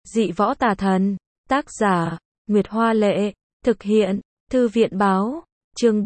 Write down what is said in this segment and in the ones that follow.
Dị võ tà thần. Tác giả, Nguyệt Hoa Lệ. Thực hiện, Thư viện Báo. Chương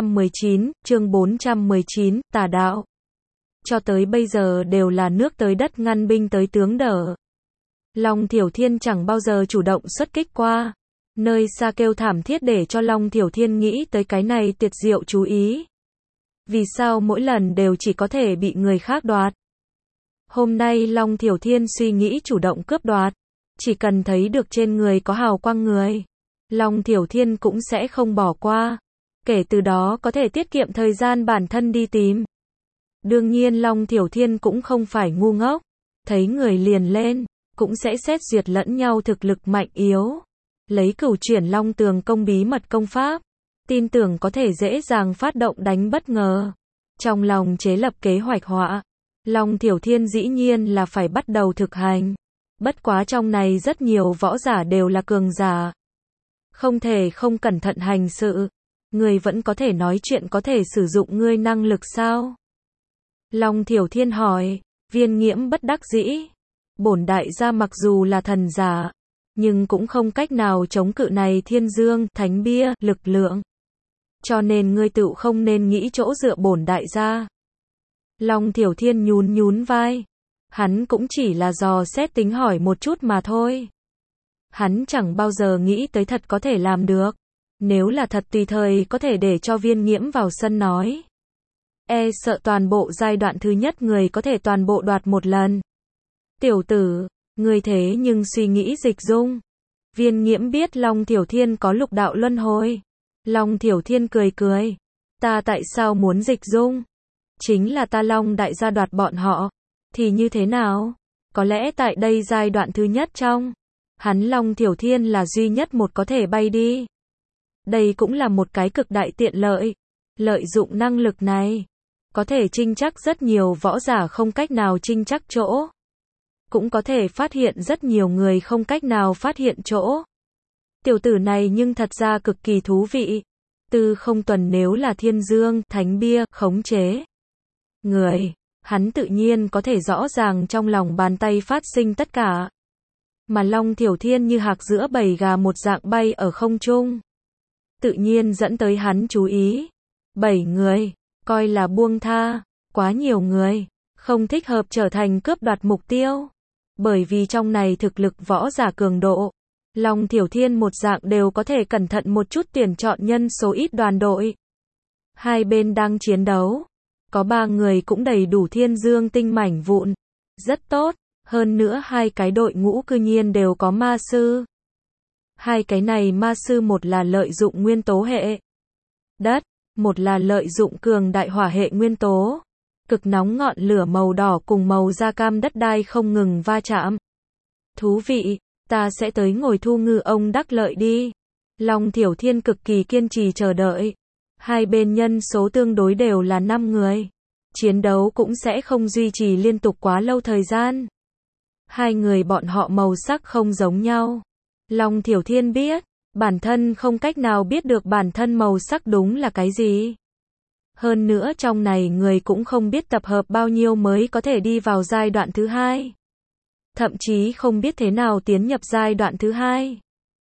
419, Tà đạo. Cho tới bây giờ đều là nước tới đất ngăn binh tới tướng đỡ. Long Thiểu Thiên chẳng bao giờ chủ động xuất kích qua. Nơi xa kêu thảm thiết để cho Long Thiểu Thiên nghĩ tới cái này tuyệt diệu chú ý. Vì sao mỗi lần đều chỉ có thể bị người khác đoạt? Hôm nay Long Thiểu Thiên suy nghĩ chủ động cướp đoạt. Chỉ cần thấy được trên người có hào quang người, Long Thiểu Thiên cũng sẽ không bỏ qua. Kể từ đó có thể tiết kiệm thời gian bản thân đi tìm. Đương nhiên Long Thiểu Thiên cũng không phải ngu ngốc. Thấy người liền lên, cũng sẽ xét duyệt lẫn nhau thực lực mạnh yếu. Lấy Cửu Chuyển Long Tường công bí mật công pháp, tin tưởng có thể dễ dàng phát động đánh bất ngờ. Trong lòng chế lập kế hoạch họa, Long Thiểu Thiên dĩ nhiên là phải bắt đầu thực hành. Bất quá trong này rất nhiều võ giả đều là cường giả. Không thể không cẩn thận hành sự. Người vẫn có thể nói chuyện, có thể sử dụng ngươi năng lực sao? Long Thiểu Thiên hỏi. Viên Nghiễm bất đắc dĩ. Bổn đại gia mặc dù là thần giả, nhưng cũng không cách nào chống cự này Thiên Dương, Thánh Bia, lực lượng. Cho nên ngươi tự không nên nghĩ chỗ dựa bổn đại gia. Long Thiểu Thiên nhún vai. Hắn cũng chỉ là dò xét tính hỏi một chút mà thôi. Hắn chẳng bao giờ nghĩ tới thật có thể làm được. Nếu là thật tùy thời có thể để cho Viên Nghiễm vào sân nói. Sợ toàn bộ giai đoạn thứ nhất người có thể toàn bộ đoạt một lần. Tiểu tử, người thế nhưng suy nghĩ dịch dung. Viên Nghiễm biết Long Thiểu Thiên có lục đạo luân hồi. Long Thiểu Thiên cười. Ta tại sao muốn dịch dung? Chính là ta Long đại gia đoạt bọn họ. Thì như thế nào? Có lẽ tại đây giai đoạn thứ nhất trong, hắn Long Thiểu Thiên là duy nhất một có thể bay đi. Đây cũng là một cái cực đại tiện lợi. Lợi dụng năng lực này, có thể trinh chắc rất nhiều võ giả không cách nào trinh chắc chỗ. Cũng có thể phát hiện rất nhiều người không cách nào phát hiện chỗ. Tiểu tử này nhưng thật ra cực kỳ thú vị. Tư Không Tuần nếu là Thiên Dương, Thánh Bia, khống chế người, hắn tự nhiên có thể rõ ràng trong lòng bàn tay phát sinh tất cả. Mà Long Thiểu Thiên như hạc giữa bầy gà một dạng bay ở không trung. Tự nhiên dẫn tới hắn chú ý. 7 người, coi là buông tha, quá nhiều người, không thích hợp trở thành cướp đoạt mục tiêu. Bởi vì trong này thực lực võ giả cường độ, Long Thiểu Thiên một dạng đều có thể cẩn thận một chút tuyển chọn nhân số ít đoàn đội. Hai bên đang chiến đấu. Có 3 người cũng đầy đủ Thiên Dương tinh mảnh vụn. Rất tốt. Hơn nữa hai cái đội ngũ cư nhiên đều có ma sư. Hai cái này ma sư một là lợi dụng nguyên tố hệ đất, một là lợi dụng cường đại hỏa hệ nguyên tố. Cực nóng ngọn lửa màu đỏ cùng màu da cam đất đai không ngừng va chạm. Thú vị, ta sẽ tới ngồi thu ngư ông đắc lợi đi. Long Thiểu Thiên cực kỳ kiên trì chờ đợi. Hai bên nhân số tương đối đều là 5 người. Chiến đấu cũng sẽ không duy trì liên tục quá lâu thời gian. Hai người bọn họ màu sắc không giống nhau. Long Thiểu Thiên biết, bản thân không cách nào biết được bản thân màu sắc đúng là cái gì. Hơn nữa trong này người cũng không biết tập hợp bao nhiêu mới có thể đi vào giai đoạn thứ hai. Thậm chí không biết thế nào tiến nhập giai đoạn thứ hai.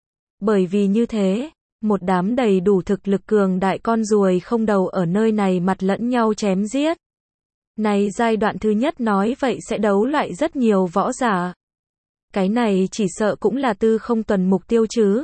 Bởi vì như thế, một đám đầy đủ thực lực cường đại con ruồi không đầu ở nơi này mặt lẫn nhau chém giết. Này giai đoạn thứ nhất nói vậy sẽ đấu lại rất nhiều võ giả. Cái này chỉ sợ cũng là Tư Không Tuần mục tiêu chứ.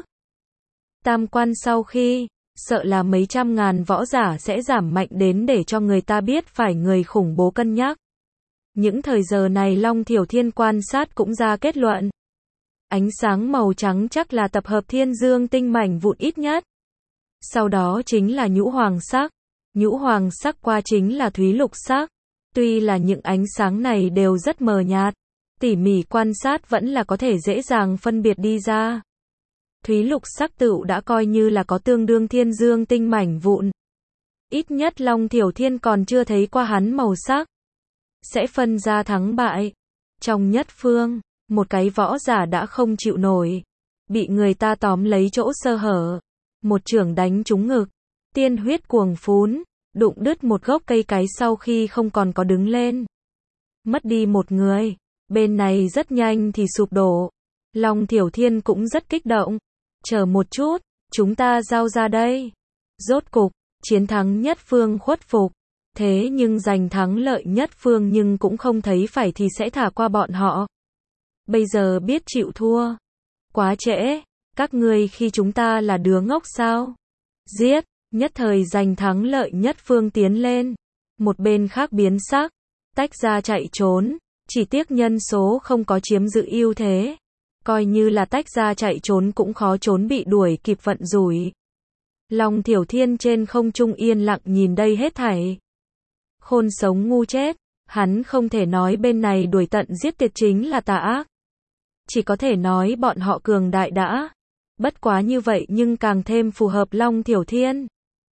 Tam quan sau khi, sợ là mấy trăm ngàn võ giả sẽ giảm mạnh đến để cho người ta biết phải người khủng bố cân nhắc. Những thời giờ này Long Thiểu Thiên quan sát cũng ra kết luận. Ánh sáng màu trắng chắc là tập hợp Thiên Dương tinh mảnh vụn ít nhất. Sau đó chính là nhũ hoàng sắc. Nhũ hoàng sắc qua chính là thúy lục sắc. Tuy là những ánh sáng này đều rất mờ nhạt, tỉ mỉ quan sát vẫn là có thể dễ dàng phân biệt đi ra. Thúy lục sắc tựu đã coi như là có tương đương Thiên Dương tinh mảnh vụn. Ít nhất Long Thiểu Thiên còn chưa thấy qua hắn màu sắc. Sẽ phân ra thắng bại. Trong nhất phương, một cái võ giả đã không chịu nổi. Bị người ta tóm lấy chỗ sơ hở. Một chưởng đánh trúng ngực. Tiên huyết cuồng phún. Đụng đứt một gốc cây cái sau khi không còn có đứng lên. Mất đi một người. Bên này rất nhanh thì sụp đổ. Long Thiểu Thiên cũng rất kích động. Chờ một chút, chúng ta giao ra đây. Rốt cục, chiến thắng nhất phương khuất phục. Thế nhưng giành thắng lợi nhất phương nhưng cũng không thấy phải thì sẽ thả qua bọn họ. Bây giờ biết chịu thua. Quá trễ, các ngươi khi chúng ta là đứa ngốc sao? Giết, nhất thời giành thắng lợi nhất phương tiến lên. Một bên khác biến sắc, tách ra chạy trốn, chỉ tiếc nhân số không có chiếm giữ ưu thế. Coi như là tách ra chạy trốn cũng khó trốn bị đuổi kịp vận rủi. Long Thiểu Thiên trên không trung yên lặng nhìn đây hết thảy. Khôn sống ngu chết, hắn không thể nói bên này đuổi tận giết tuyệt chính là tà ác. Chỉ có thể nói bọn họ cường đại đã. Bất quá như vậy nhưng càng thêm phù hợp Long Thiểu Thiên.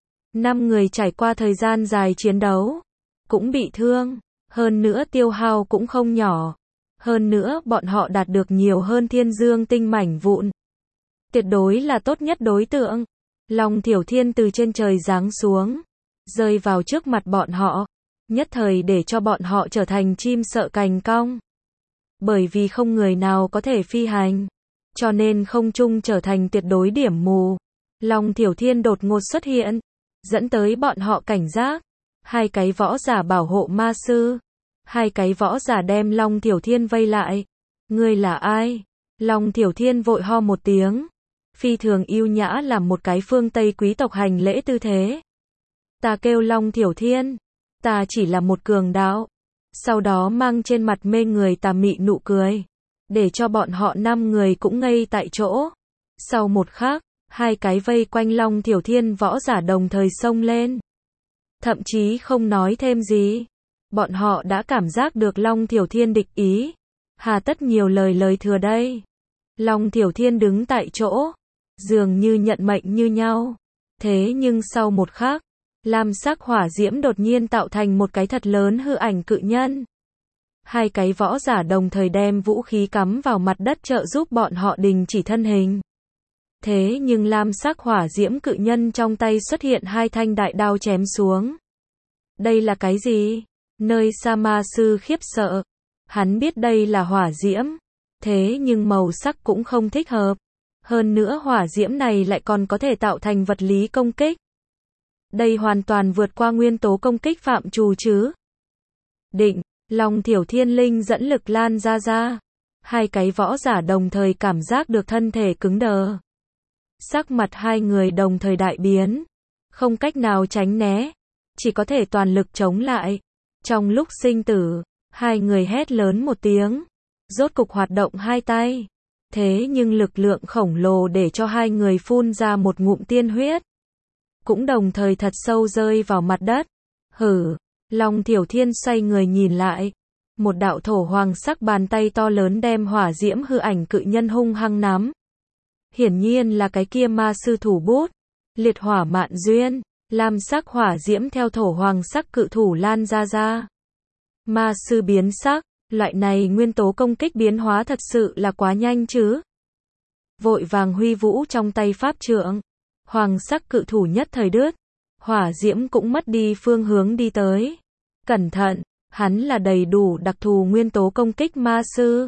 5 người trải qua thời gian dài chiến đấu, cũng bị thương, hơn nữa tiêu hao cũng không nhỏ. Hơn nữa bọn họ đạt được nhiều hơn thiên dương tinh mảnh vụn. Tuyệt đối là tốt nhất đối tượng. Long Thiểu Thiên từ trên trời giáng xuống, rơi vào trước mặt bọn họ, nhất thời để cho bọn họ trở thành chim sợ cành cong. Bởi vì không người nào có thể phi hành, cho nên không trung trở thành tuyệt đối điểm mù. Long Thiểu Thiên đột ngột xuất hiện, dẫn tới bọn họ cảnh giác. 2 cái võ giả bảo hộ ma sư. 2 cái võ giả đem Long Thiểu Thiên vây lại. Ngươi là ai? Long Thiểu Thiên vội ho một tiếng. Phi thường yêu nhã làm một cái phương Tây quý tộc hành lễ tư thế. Ta kêu Long Thiểu Thiên. Ta chỉ là một cường đạo. Sau đó mang trên mặt mê người tà mị nụ cười. Để cho bọn họ 5 người cũng ngây tại chỗ. Sau một khắc, 2 cái vây quanh Long Thiểu Thiên võ giả đồng thời xông lên. Thậm chí không nói thêm gì. Bọn họ đã cảm giác được Long Thiểu Thiên địch ý. Hà tất nhiều lời thừa đây. Long Thiểu Thiên đứng tại chỗ, dường như nhận mệnh như nhau. Thế nhưng sau một khắc, lam sắc hỏa diễm đột nhiên tạo thành một cái thật lớn hư ảnh cự nhân. 2 cái võ giả đồng thời đem vũ khí cắm vào mặt đất trợ giúp bọn họ đình chỉ thân hình. Thế nhưng lam sắc hỏa diễm cự nhân trong tay xuất hiện 2 thanh đại đao chém xuống. Đây là cái gì? Nơi sa ma sư khiếp sợ. Hắn biết đây là hỏa diễm. Thế nhưng màu sắc cũng không thích hợp. Hơn nữa hỏa diễm này lại còn có thể tạo thành vật lý công kích. Đây hoàn toàn vượt qua nguyên tố công kích phạm trù chứ. Định, Long Thiểu Thiên linh dẫn lực lan ra. 2 cái võ giả đồng thời cảm giác được thân thể cứng đờ. Sắc mặt 2 người đồng thời đại biến. Không cách nào tránh né. Chỉ có thể toàn lực chống lại. Trong lúc sinh tử, 2 người hét lớn một tiếng. Rốt cục hoạt động 2 tay. Thế nhưng lực lượng khổng lồ để cho 2 người phun ra một ngụm tiên huyết. Cũng đồng thời thật sâu rơi vào mặt đất. Hử, Long Thiểu Thiên xoay người nhìn lại. Một đạo thổ hoàng sắc bàn tay to lớn đem hỏa diễm hư ảnh cự nhân hung hăng nắm. Hiển nhiên là cái kia ma sư thủ bút. Liệt hỏa mạn duyên, lam sắc hỏa diễm theo thổ hoàng sắc cự thủ lan ra. Ma sư biến sắc, loại này nguyên tố công kích biến hóa thật sự là quá nhanh chứ. Vội vàng huy vũ trong tay pháp trượng. Hoàng sắc cự thủ nhất thời đứt. Hỏa diễm cũng mất đi phương hướng đi tới. Cẩn thận, hắn là đầy đủ đặc thù nguyên tố công kích ma sư.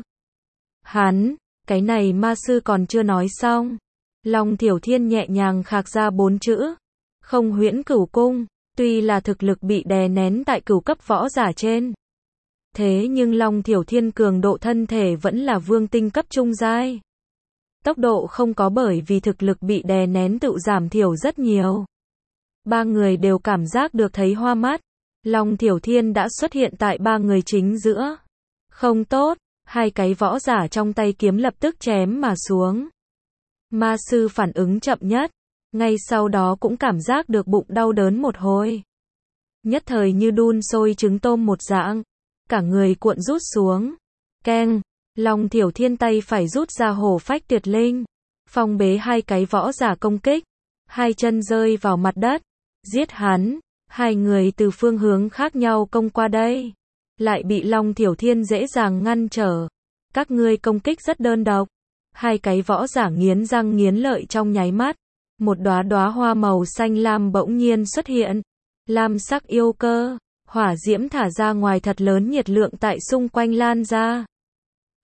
Hắn, cái này ma sư còn chưa nói xong. Long Thiểu Thiên nhẹ nhàng khạc ra 4 chữ. Không huyễn cửu cung, tuy là thực lực bị đè nén tại cửu cấp võ giả trên. Thế nhưng Long Thiểu Thiên cường độ thân thể vẫn là vương tinh cấp trung giai. Tốc độ không có bởi vì thực lực bị đè nén tự giảm thiểu rất nhiều. 3 người đều cảm giác được thấy hoa mắt. Long Thiểu Thiên đã xuất hiện tại 3 người chính giữa. Không tốt, 2 cái võ giả trong tay kiếm lập tức chém mà xuống. Ma sư phản ứng chậm nhất, ngay sau đó cũng cảm giác được bụng đau đớn một hồi. Nhất thời như đun sôi trứng tôm một dạng, cả người cuộn rút xuống. Keng, Long Thiểu Thiên tay phải rút ra hổ phách tuyệt linh, phong bế 2 cái võ giả công kích. 2 chân rơi vào mặt đất, giết hắn. 2 người từ phương hướng khác nhau công qua đây, lại bị Long Thiểu Thiên dễ dàng ngăn trở. Các ngươi công kích rất đơn độc. 2 cái võ giả nghiến răng nghiến lợi trong nháy mắt. Một đóa hoa màu xanh lam bỗng nhiên xuất hiện. Lam sắc yêu cơ, hỏa diễm thả ra ngoài thật lớn nhiệt lượng tại xung quanh lan ra.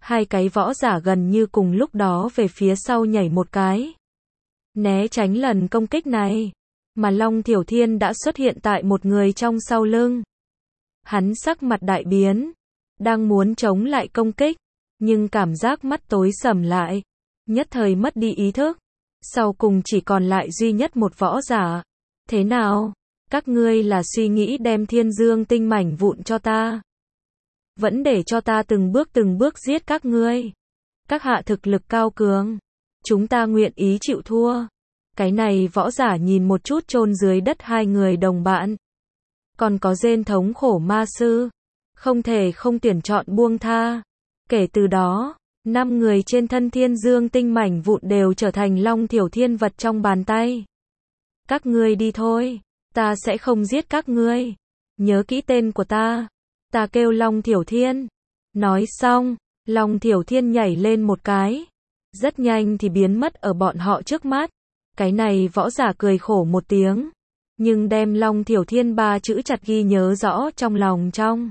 Hai cái võ giả gần như cùng lúc đó về phía sau nhảy một cái, né tránh lần công kích này, mà Long Thiểu Thiên đã xuất hiện tại một người trong sau lưng. Hắn sắc mặt đại biến, đang muốn chống lại công kích, nhưng cảm giác mắt tối sầm lại, nhất thời mất đi ý thức. Sau cùng chỉ còn lại duy nhất một võ giả. Thế nào? Các ngươi là suy nghĩ đem Thiên Dương Tinh mảnh vụn cho ta? Vẫn để cho ta từng bước giết các ngươi? Các hạ thực lực cao cường, chúng ta nguyện ý chịu thua. Cái này võ giả nhìn một chút chôn dưới đất hai người đồng bạn. Còn có rên thống khổ ma sư, không thể không tuyển chọn buông tha. Kể từ đó, 5 người trên thân Thiên Dương Tinh mảnh vụn đều trở thành Long Thiểu Thiên vật trong bàn tay. Các ngươi đi thôi, ta sẽ không giết các ngươi. Nhớ kỹ tên của ta kêu Long Thiểu Thiên. Nói xong, Long Thiểu Thiên nhảy lên một cái, rất nhanh thì biến mất ở bọn họ trước mắt. Cái này võ giả cười khổ một tiếng, nhưng đem Long Thiểu Thiên 3 chữ chặt ghi nhớ rõ trong lòng. Trong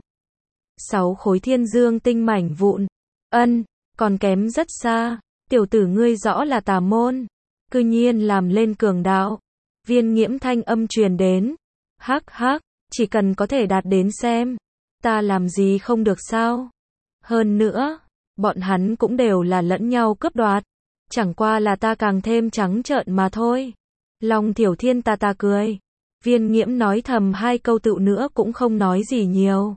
6 khối Thiên Dương Tinh mảnh vụn, còn kém rất xa. Tiểu tử ngươi rõ là tà môn, cư nhiên làm lên cường đạo. Viên Nghiễm thanh âm truyền đến. Hắc hắc, chỉ cần có thể đạt đến xem, ta làm gì không được sao? Hơn nữa, bọn hắn cũng đều là lẫn nhau cướp đoạt, chẳng qua là ta càng thêm trắng trợn mà thôi. Long Thiểu Thiên ta cười. Viên Nghiễm nói thầm 2 câu tựu nữa cũng không nói gì nhiều.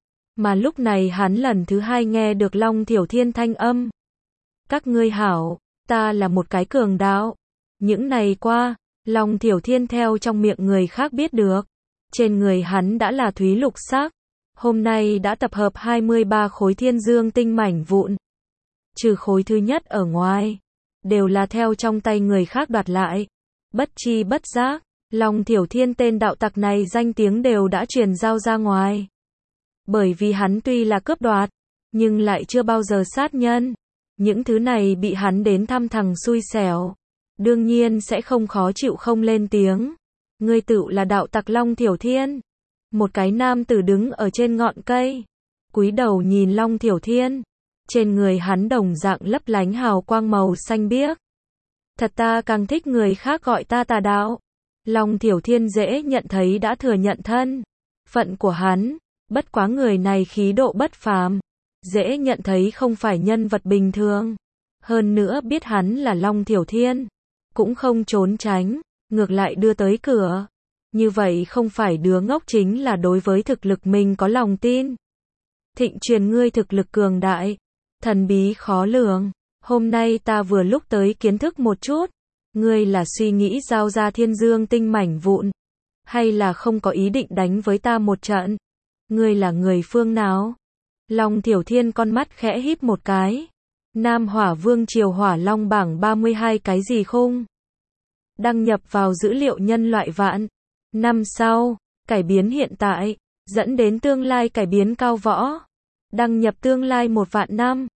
Mà lúc này hắn lần thứ 2 nghe được Long Thiểu Thiên thanh âm. Các ngươi hảo, ta là một cái cường đạo. Những ngày qua, Long Thiểu Thiên theo trong miệng người khác biết được, trên người hắn đã là thúy lục sắc. Hôm nay đã tập hợp 23 khối Thiên Dương Tinh mảnh vụn. Trừ khối thứ nhất ở ngoài, đều là theo trong tay người khác đoạt lại. Bất chi bất giác, Long Thiểu Thiên tên đạo tặc này danh tiếng đều đã truyền giao ra ngoài. Bởi vì hắn tuy là cướp đoạt, nhưng lại chưa bao giờ sát nhân. Những thứ này bị hắn đến thăm thằng xui xẻo, đương nhiên sẽ không khó chịu không lên tiếng. Ngươi tựu là đạo tặc Long Thiểu Thiên. Một cái nam tử đứng ở trên ngọn cây, cúi đầu nhìn Long Thiểu Thiên. Trên người hắn đồng dạng lấp lánh hào quang màu xanh biếc. Thật ta càng thích người khác gọi ta tà đạo. Long Thiểu Thiên dễ nhận thấy đã thừa nhận thân phận của hắn, bất quá người này khí độ bất phàm, dễ nhận thấy không phải nhân vật bình thường. Hơn nữa biết hắn là Long Thiểu Thiên, cũng không trốn tránh, ngược lại đưa tới cửa. Như vậy không phải đứa ngốc chính là đối với thực lực mình có lòng tin. Thịnh truyền ngươi thực lực cường đại, thần bí khó lường. Hôm nay ta vừa lúc tới kiến thức một chút. Ngươi là suy nghĩ giao ra Thiên Dương Tinh mảnh vụn, hay là không có ý định đánh với ta một trận? Ngươi là người phương nào? Long Thiểu Thiên con mắt khẽ híp một cái. Nam Hỏa Vương Triều Hỏa Long bảng 32 cái gì khung? Đăng nhập vào dữ liệu nhân loại vạn năm sau, cải biến hiện tại, dẫn đến tương lai cải biến cao võ. Đăng nhập tương lai 1 vạn năm.